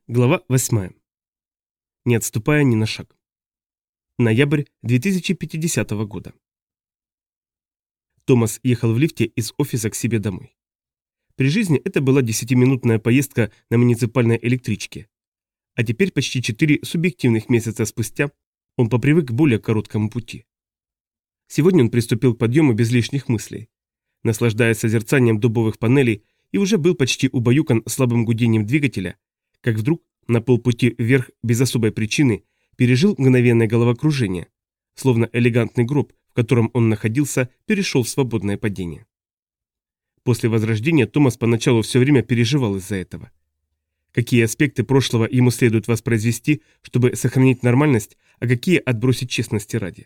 Глава 8. Не отступая ни на шаг. Ноябрь 2050 года. Томас ехал в лифте из офиса к себе домой. При жизни это была 10-минутная поездка на муниципальной электричке. А теперь почти 4 субъективных месяца спустя он попривык к более короткому пути. Сегодня он приступил к подъему без лишних мыслей, наслаждаясь созерцанием дубовых панелей, и уже был почти убаюкан слабым гудением двигателя, как вдруг на полпути вверх без особой причины пережил мгновенное головокружение, словно элегантный гроб, в котором он находился, перешел в свободное падение. После возрождения Томас поначалу все время переживал из-за этого. Какие аспекты прошлого ему следует воспроизвести, чтобы сохранить нормальность, а какие отбросить честности ради.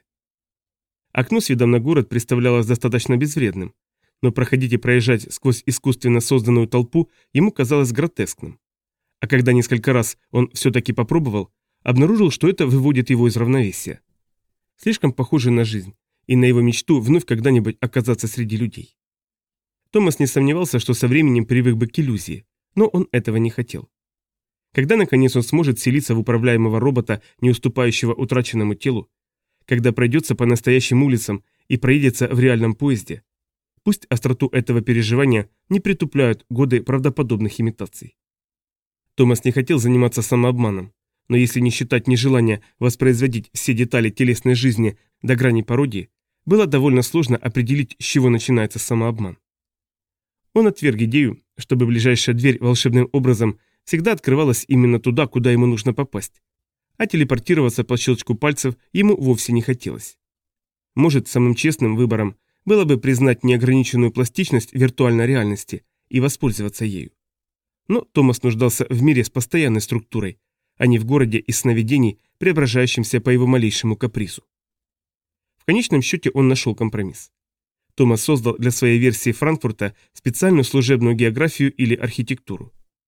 Окно с видом на город представлялось достаточно безвредным, но проходить и проезжать сквозь искусственно созданную толпу ему казалось гротескным. А когда несколько раз он все-таки попробовал, обнаружил, что это выводит его из равновесия. Слишком похоже на жизнь и на его мечту вновь когда-нибудь оказаться среди людей. Томас не сомневался, что со временем привык бы к иллюзии, но он этого не хотел. Когда наконец он сможет селиться в управляемого робота, не уступающего утраченному телу, когда пройдется по настоящим улицам и проедется в реальном поезде, пусть остроту этого переживания не притупляют годы правдоподобных имитаций. Томас не хотел заниматься самообманом, но если не считать нежелания воспроизводить все детали телесной жизни до грани пародии, было довольно сложно определить, с чего начинается самообман. Он отверг идею, чтобы ближайшая дверь волшебным образом всегда открывалась именно туда, куда ему нужно попасть, а телепортироваться по щелчку пальцев ему вовсе не хотелось. Может, самым честным выбором было бы признать неограниченную пластичность виртуальной реальности и воспользоваться ею. Но Томас нуждался в мире с постоянной структурой, а не в городе из сновидений, преображающемся по его малейшему капризу. В конечном счете он нашел компромисс. Томас создал для своей версии Франкфурта специальную служебную географию или архитектуру.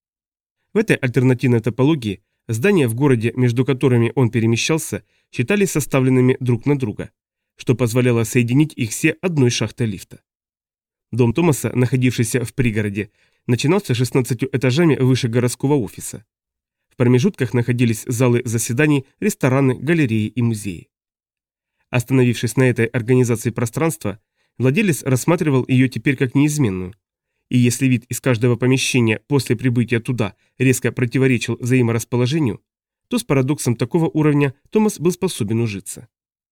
В этой альтернативной топологии здания в городе, между которыми он перемещался, считались составленными друг на друга, что позволяло соединить их все одной шахтой лифта. Дом Томаса, находившийся в пригороде, начинался 16 этажами выше городского офиса. В промежутках находились залы заседаний, рестораны, галереи и музеи. Остановившись на этой организации пространства, владелец рассматривал ее теперь как неизменную. И если вид из каждого помещения после прибытия туда резко противоречил взаиморасположению, то с парадоксом такого уровня Томас был способен ужиться.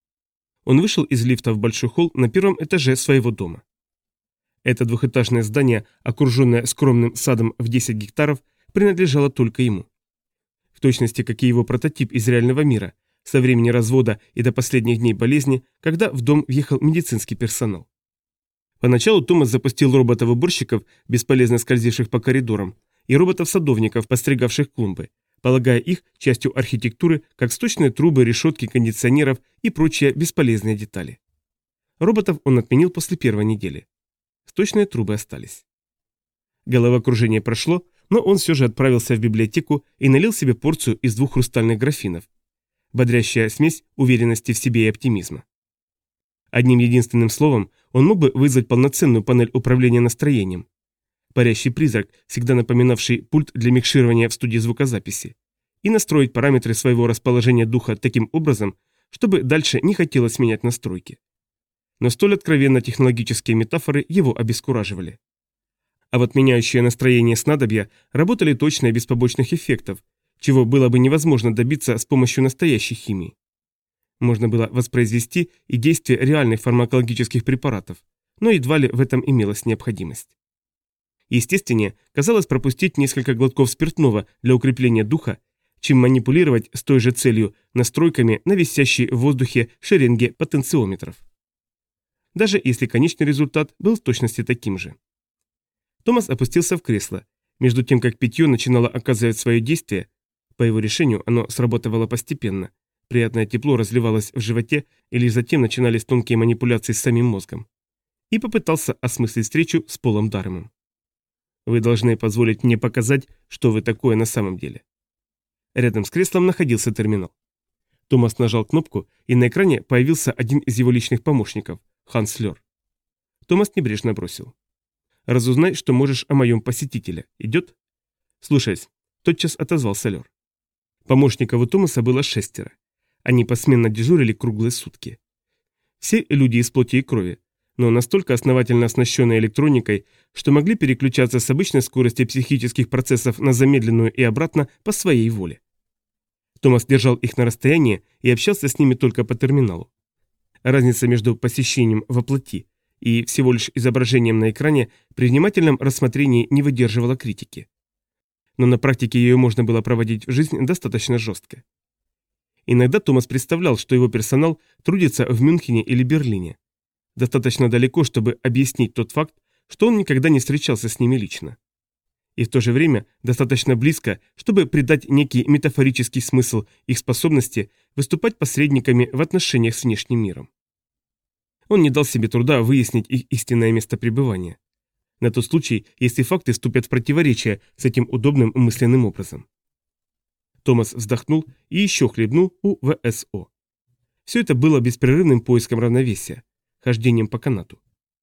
Он вышел из лифта в большой холл на первом этаже своего дома. Это двухэтажное здание, окруженное скромным садом в 10 гектаров, принадлежало только ему. В точности, как и его прототип из реального мира, со времени развода и до последних дней болезни, когда в дом въехал медицинский персонал. Поначалу Томас запустил роботов-уборщиков, бесполезно скользивших по коридорам, и роботов-садовников, постригавших клумбы, полагая их частью архитектуры, как сточные трубы, решетки, кондиционеров и прочие бесполезные детали. Роботов он отменил после первой недели. Сточные трубы остались. Головокружение прошло, но он все же отправился в библиотеку и налил себе порцию из 2 хрустальных графинов. Бодрящая смесь уверенности в себе и оптимизма. Одним единственным словом он мог бы вызвать полноценную панель управления настроением. Парящий призрак, всегда напоминавший пульт для микширования в студии звукозаписи, и настроить параметры своего расположения духа таким образом, чтобы дальше не хотелось менять настройки. Но столь откровенно технологические метафоры его обескураживали. А вот меняющие настроение снадобья работали точно и без побочных эффектов, чего было бы невозможно добиться с помощью настоящей химии. Можно было воспроизвести и действие реальных фармакологических препаратов, но едва ли в этом имелась необходимость. Естественнее казалось пропустить несколько глотков спиртного для укрепления духа, чем манипулировать с той же целью настройками на висящей в воздухе шеренге потенциометров. Даже если конечный результат был в точности таким же. Томас опустился в кресло, между тем как питье начинало оказывать свое действие, по его решению оно сработало постепенно, приятное тепло разливалось в животе и лишь затем начинались тонкие манипуляции с самим мозгом, и попытался осмыслить встречу с Полом Даремом. «Вы должны позволить мне показать, что вы такое на самом деле». Рядом с креслом находился терминал. Томас нажал кнопку, и на экране появился один из его личных помощников – Ханс Лёр. Томас небрежно бросил. «Разузнай, что можешь о моем посетителе. Идет?» «Слушаюсь», – тотчас отозвался Лёр. Помощников у Томаса было 6. Они посменно дежурили круглые сутки. Все люди из плоти и крови, но настолько основательно оснащенные электроникой, что могли переключаться с обычной скорости психических процессов на замедленную и обратно по своей воле. Томас держал их на расстоянии и общался с ними только по терминалу. Разница между посещением во плоти и всего лишь изображением на экране при внимательном рассмотрении не выдерживала критики. Но на практике ее можно было проводить в жизнь достаточно жестко. Иногда Томас представлял, что его персонал трудится в Мюнхене или Берлине. Достаточно далеко, чтобы объяснить тот факт, что он никогда не встречался с ними лично. И в то же время достаточно близко, чтобы придать некий метафорический смысл их способности выступать посредниками в отношениях с внешним миром. Он не дал себе труда выяснить их истинное место пребывания. На тот случай, если факты вступят в противоречие с этим удобным мысленным образом. Томас вздохнул и еще хлебнул у ВСО. Все это было беспрерывным поиском равновесия, хождением по канату.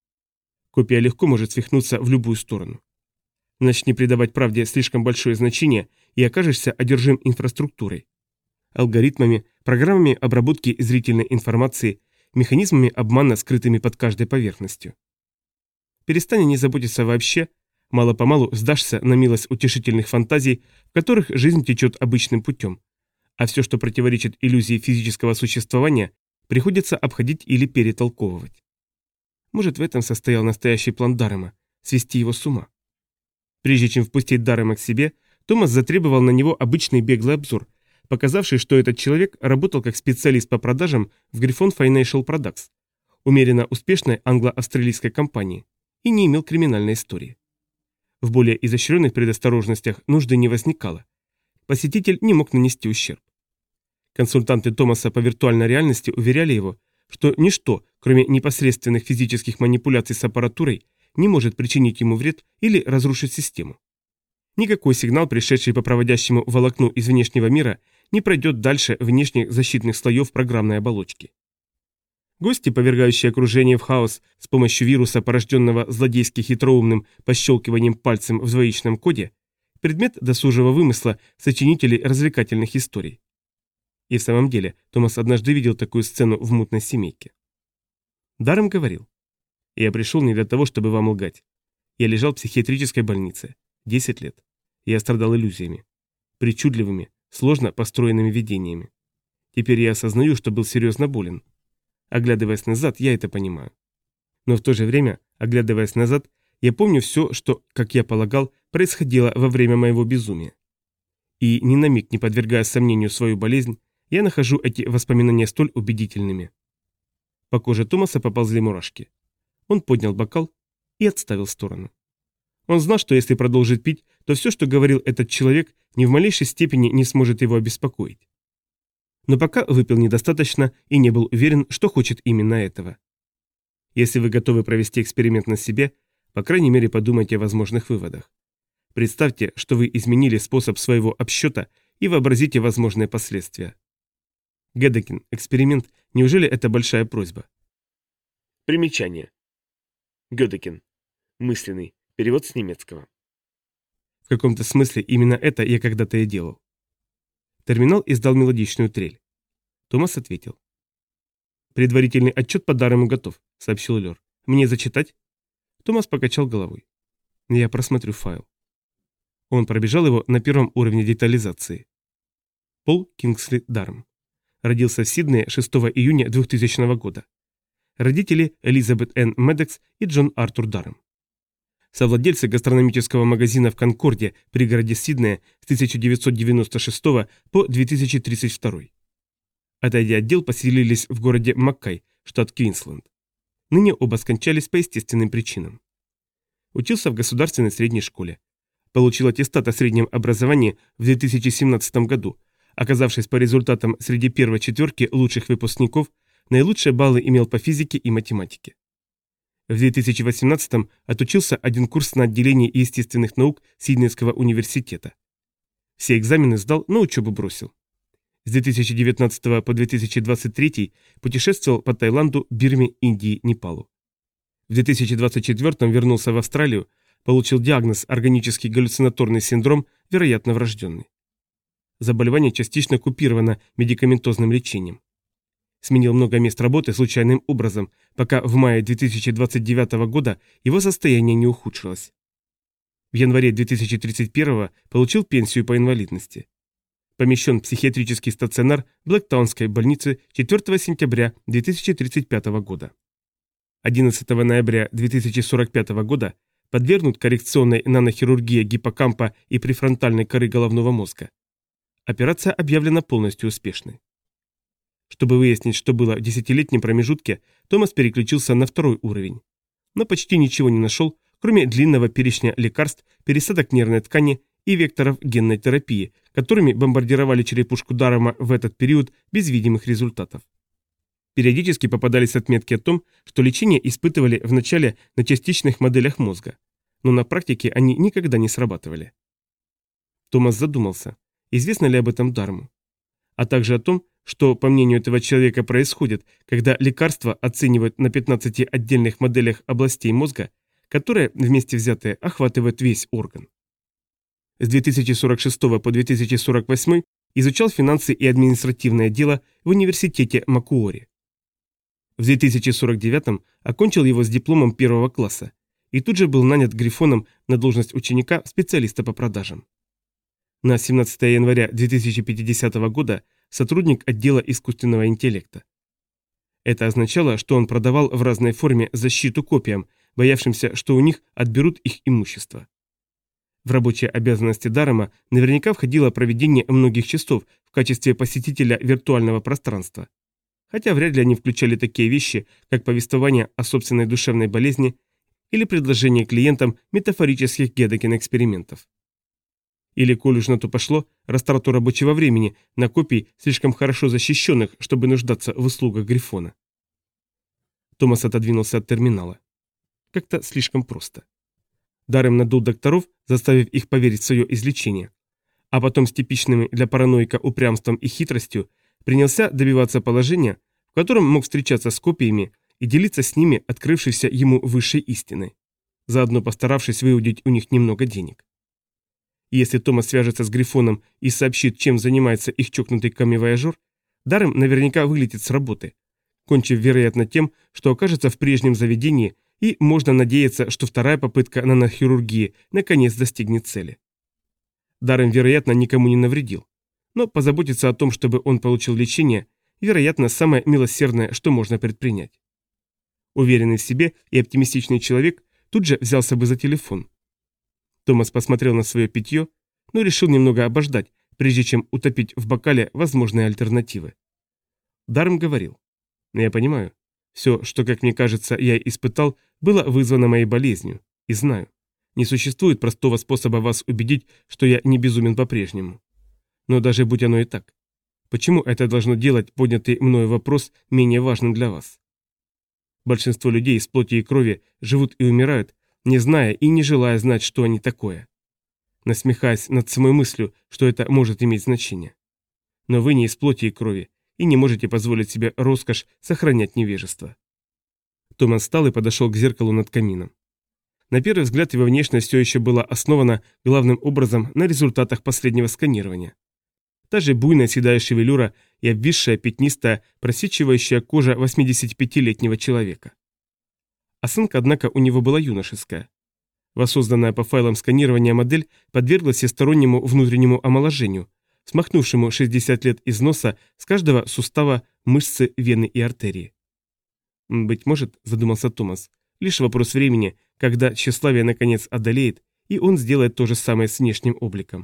Копия легко может свихнуться в любую сторону. Начни придавать правде слишком большое значение и окажешься одержим инфраструктурой. Алгоритмами, программами обработки зрительной информации, механизмами обмана, скрытыми под каждой поверхностью. Перестань не заботиться вообще, мало-помалу сдашься на милость утешительных фантазий, в которых жизнь течет обычным путем, а все, что противоречит иллюзии физического существования, приходится обходить или перетолковывать. Может, в этом состоял настоящий план Даррема – свести его с ума. Прежде чем впустить Даррема к себе, Томас затребовал на него обычный беглый обзор, показавший, что этот человек работал как специалист по продажам в Griffon Financial Products, умеренно успешной англо-австралийской компании, и не имел криминальной истории. В более изощренных предосторожностях нужды не возникало. Посетитель не мог нанести ущерб. Консультанты Томаса по виртуальной реальности уверяли его, что ничто, кроме непосредственных физических манипуляций с аппаратурой, не может причинить ему вред или разрушить систему. Никакой сигнал, пришедший по проводящему волокну из внешнего мира, не пройдет дальше внешних защитных слоев программной оболочки. Гости, повергающие окружение в хаос с помощью вируса, порожденного злодейски хитроумным пощелкиванием пальцем в двоичном коде, предмет досужего вымысла сочинителей развлекательных историй. И в самом деле, Томас однажды видел такую сцену в мутной семейке. Даррем говорил: «Я пришел не для того, чтобы вам лгать. Я лежал в психиатрической больнице. 10 лет. Я страдал иллюзиями. Причудливыми, сложно построенными видениями. Теперь я осознаю, что был серьезно болен. Оглядываясь назад, я это понимаю. Но в то же время, оглядываясь назад, я помню все, что, как я полагал, происходило во время моего безумия. И ни на миг не подвергая сомнению свою болезнь, я нахожу эти воспоминания столь убедительными». По коже Томаса поползли мурашки. Он поднял бокал и отставил в сторону. Он знал, что если продолжит пить, то все, что говорил этот человек, ни в малейшей степени не сможет его обеспокоить. Но пока выпил недостаточно и не был уверен, что хочет именно этого. Если вы готовы провести эксперимент на себе, по крайней мере подумайте о возможных выводах. Представьте, что вы изменили способ своего обсчета и вообразите возможные последствия. Гэдекин, эксперимент, неужели это большая просьба? Примечание. Gödeken. Мысленный. Перевод с немецкого. В каком-то смысле именно это я когда-то и делал. Терминал издал мелодичную трель. Томас ответил. «Предварительный отчет по Даррему готов», — сообщил Лёр. «Мне зачитать?» Томас покачал головой. «Я просмотрю файл». Он пробежал его на первом уровне детализации. Пол Кингсли Даррем. Родился в Сиднее 6 июня 2000 года. Родители Элизабет Н. Медекс и Джон Артур Даррем. Совладельцы гастрономического магазина в Конкорде, пригороде Сиднея, с 1996 по 2032. Отойдя от дел, поселились в городе Маккай, штат Квинсленд. Ныне оба скончались по естественным причинам. Учился в государственной средней школе. Получил аттестат о среднем образовании в 2017 году, оказавшись по результатам среди первой четверки лучших выпускников, наилучшие баллы имел по физике и математике. В 2018-м отучился один курс на отделении естественных наук Сиднейского университета. Все экзамены сдал, но учебу бросил. С 2019 по 2023 путешествовал по Таиланду, Бирме, Индии, Непалу. В 2024 вернулся в Австралию, получил диагноз органический галлюцинаторный синдром, вероятно врожденный. Заболевание частично купировано медикаментозным лечением. Сменил много мест работы случайным образом, пока в мае 2029 года его состояние не ухудшилось. В январе 2031 получил пенсию по инвалидности. Помещен в психиатрический стационар Блэктаунской больницы 4 сентября 2035 года. 11 ноября 2045 года подвергнут коррекционной нанохирургии гиппокампа и префронтальной коры головного мозга. Операция объявлена полностью успешной. Чтобы выяснить, что было в десятилетнем промежутке, Томас переключился на второй уровень. Но почти ничего не нашел, кроме длинного перечня лекарств, пересадок нервной ткани и векторов генной терапии, которыми бомбардировали черепушку Дарема в этот период без видимых результатов. Периодически попадались отметки о том, что лечение испытывали вначале на частичных моделях мозга, но на практике они никогда не срабатывали. Томас задумался, известно ли об этом Дарему, а также о том, что, по мнению этого человека, происходит, когда лекарства оценивают на 15 отдельных моделях областей мозга, которые, вместе взятые, охватывают весь орган. С 2046 по 2048 изучал финансы и административное дело в университете Макуори. В 2049 окончил его с дипломом первого класса и тут же был нанят Грифоном на должность ученика специалиста по продажам. На 17 января 2050 года сотрудник отдела искусственного интеллекта. Это означало, что он продавал в разной форме защиту копиям, боявшимся, что у них отберут их имущество. В рабочие обязанности Дарема наверняка входило проведение многих часов в качестве посетителя виртуального пространства. Хотя вряд ли они включали такие вещи, как повествование о собственной душевной болезни или предложение клиентам метафорических Гедекин-экспериментов. Или, коль уж на то пошло, растрату рабочего времени на копий, слишком хорошо защищенных, чтобы нуждаться в услугах Грифона. Томас отодвинулся от терминала. Как-то слишком просто. Дарем надул докторов, заставив их поверить в свое излечение, а потом с типичным для параноика упрямством и хитростью принялся добиваться положения, в котором мог встречаться с копиями и делиться с ними открывшейся ему высшей истиной, заодно постаравшись выудить у них немного денег. Если Томас свяжется с Грифоном и сообщит, чем занимается их чокнутый камевояжер, Дарем наверняка вылетит с работы, кончив, вероятно, тем, что окажется в прежнем заведении, и можно надеяться, что вторая попытка нанохирургии наконец достигнет цели. Дарем, вероятно, никому не навредил, но позаботиться о том, чтобы он получил лечение, вероятно, самое милосердное, что можно предпринять. Уверенный в себе и оптимистичный человек тут же взялся бы за телефон. Томас посмотрел на свое питье, но решил немного обождать, прежде чем утопить в бокале возможные альтернативы. Дарем говорил: «Я понимаю, все, что, как мне кажется, я испытал, было вызвано моей болезнью, и знаю, не существует простого способа вас убедить, что я не безумен по-прежнему. Но даже будь оно и так, почему это должно делать поднятый мною вопрос менее важным для вас? Большинство людей из плоти и крови живут и умирают, не зная и не желая знать, что они такое, насмехаясь над самой мыслью, что это может иметь значение. Но вы не из плоти и крови, и не можете позволить себе роскошь сохранять невежество». Томас встал и подошел к зеркалу над камином. На первый взгляд его внешность все еще была основана главным образом на результатах последнего сканирования. Та же буйная седая шевелюра и обвисшая пятнистая, просвечивающая кожа 85-летнего человека. Осанка, однако, у него была юношеская. Воссозданная по файлам сканирования модель подверглась всестороннему внутреннему омоложению, смахнувшему 60 лет из носа с каждого сустава, мышцы, вены и артерии. «Быть может, — задумался Томас, — лишь вопрос времени, когда тщеславие наконец одолеет, и он сделает то же самое с внешним обликом».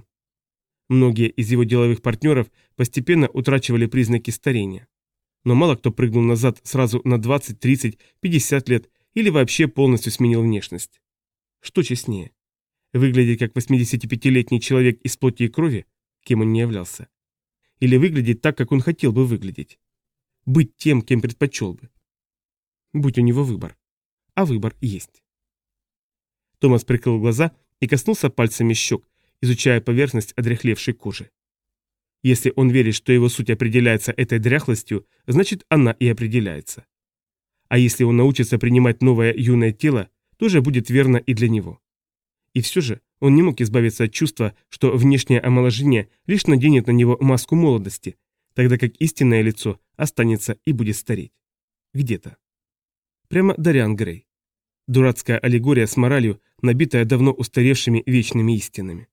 Многие из его деловых партнеров постепенно утрачивали признаки старения. Но мало кто прыгнул назад сразу на 20, 30, 50 лет или вообще полностью сменил внешность. Что честнее? Выглядеть как 85-летний человек из плоти и крови, кем он не являлся? Или выглядеть так, как он хотел бы выглядеть? Быть тем, кем предпочел бы? Будь у него выбор. А выбор есть. Томас прикрыл глаза и коснулся пальцами щек, изучая поверхность одряхлевшей кожи. Если он верит, что его суть определяется этой дряхлостью, значит, она и определяется. А если он научится принимать новое юное тело, тоже будет верно и для него. И все же он не мог избавиться от чувства, что внешнее омоложение лишь наденет на него маску молодости, тогда как истинное лицо останется и будет стареть. Где-то. Прямо Дориан Грей. Дурацкая аллегория с моралью, набитая давно устаревшими вечными истинами.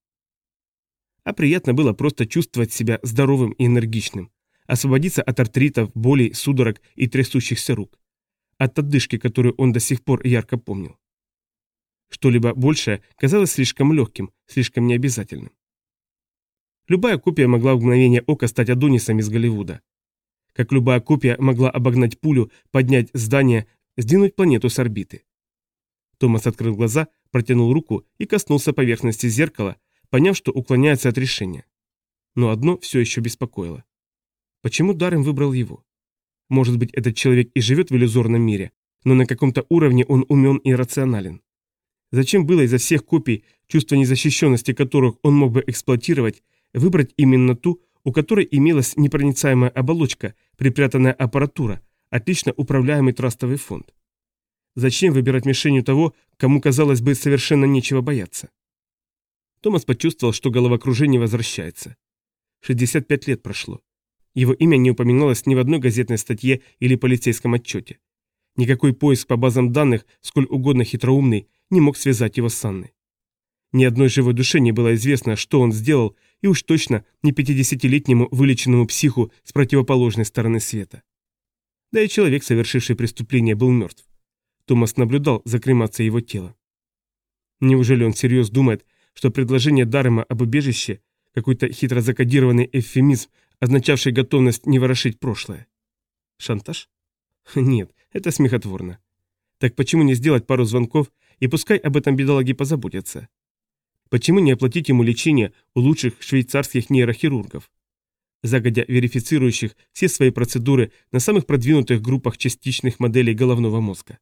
А приятно было просто чувствовать себя здоровым и энергичным, освободиться от артритов, болей, судорог и трясущихся рук. От отдышки, которую он до сих пор ярко помнил. Что-либо большее казалось слишком легким, слишком необязательным. Любая копия могла в мгновение ока стать Адонисом из Голливуда. Как любая копия могла обогнать пулю, поднять здание, сдвинуть планету с орбиты. Томас открыл глаза, протянул руку и коснулся поверхности зеркала, поняв, что уклоняется от решения. Но одно все еще беспокоило. Почему Даррен выбрал его? Может быть, этот человек и живет в иллюзорном мире, но на каком-то уровне он умен и рационален. Зачем было изо всех копий, чувство незащищенности которых он мог бы эксплуатировать, выбрать именно ту, у которой имелась непроницаемая оболочка, припрятанная аппаратура, отлично управляемый трастовый фонд? Зачем выбирать мишенью того, кому, казалось бы, совершенно нечего бояться? Томас почувствовал, что головокружение возвращается. 65 лет прошло. Его имя не упоминалось ни в одной газетной статье или полицейском отчете. Никакой поиск по базам данных, сколь угодно хитроумный, не мог связать его с Анной. Ни одной живой душе не было известно, что он сделал, и уж точно не 50-летнему вылеченному психу с противоположной стороны света. Да и человек, совершивший преступление, был мертв. Томас наблюдал за кремацией его тела. Неужели он всерьез думает, что предложение Даррема об убежище – какой-то хитро закодированный эвфемизм, означавший готовность не ворошить прошлое? Шантаж? Нет, это смехотворно. Так почему не сделать пару звонков, и пускай об этом бедолаги позаботятся? Почему не оплатить ему лечение у лучших швейцарских нейрохирургов, загодя верифицирующих все свои процедуры на самых продвинутых группах частичных моделей головного мозга?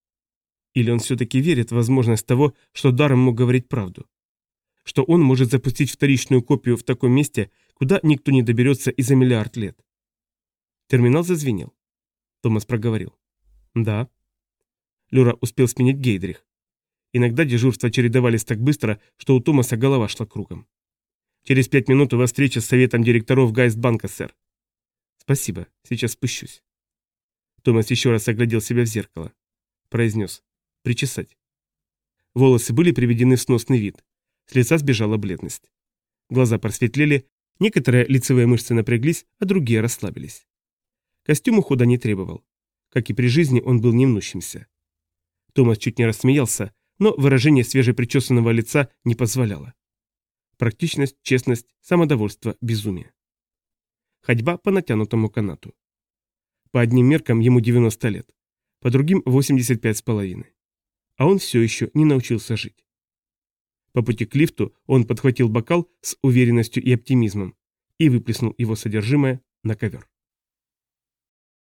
Или он все-таки верит в возможность того, что Даррем мог говорить правду? Что он может запустить вторичную копию в таком месте, куда никто не доберется и за миллиард лет? Терминал зазвенел. Томас проговорил. Да. Люра успел сменить Гейдрих. Иногда дежурства чередовались так быстро, что у Томаса голова шла кругом. Через 5 минут у вас встреча с советом директоров Гайстбанка, сэр. Спасибо, сейчас спущусь. Томас еще раз оглядел себя в зеркало. Произнес. Причесать. Волосы были приведены в сносный вид. С лица сбежала бледность. Глаза просветлели, некоторые лицевые мышцы напряглись, а другие расслабились. Костюм ухода не требовал. Как и при жизни, он был немнущимся. Томас чуть не рассмеялся, но выражение свежепричесанного лица не позволяло. Практичность, честность, самодовольство, безумие. Ходьба по натянутому канату. По одним меркам ему 90 лет, по другим 85,5. А он все еще не научился жить. По пути к лифту он подхватил бокал с уверенностью и оптимизмом и выплеснул его содержимое на ковер.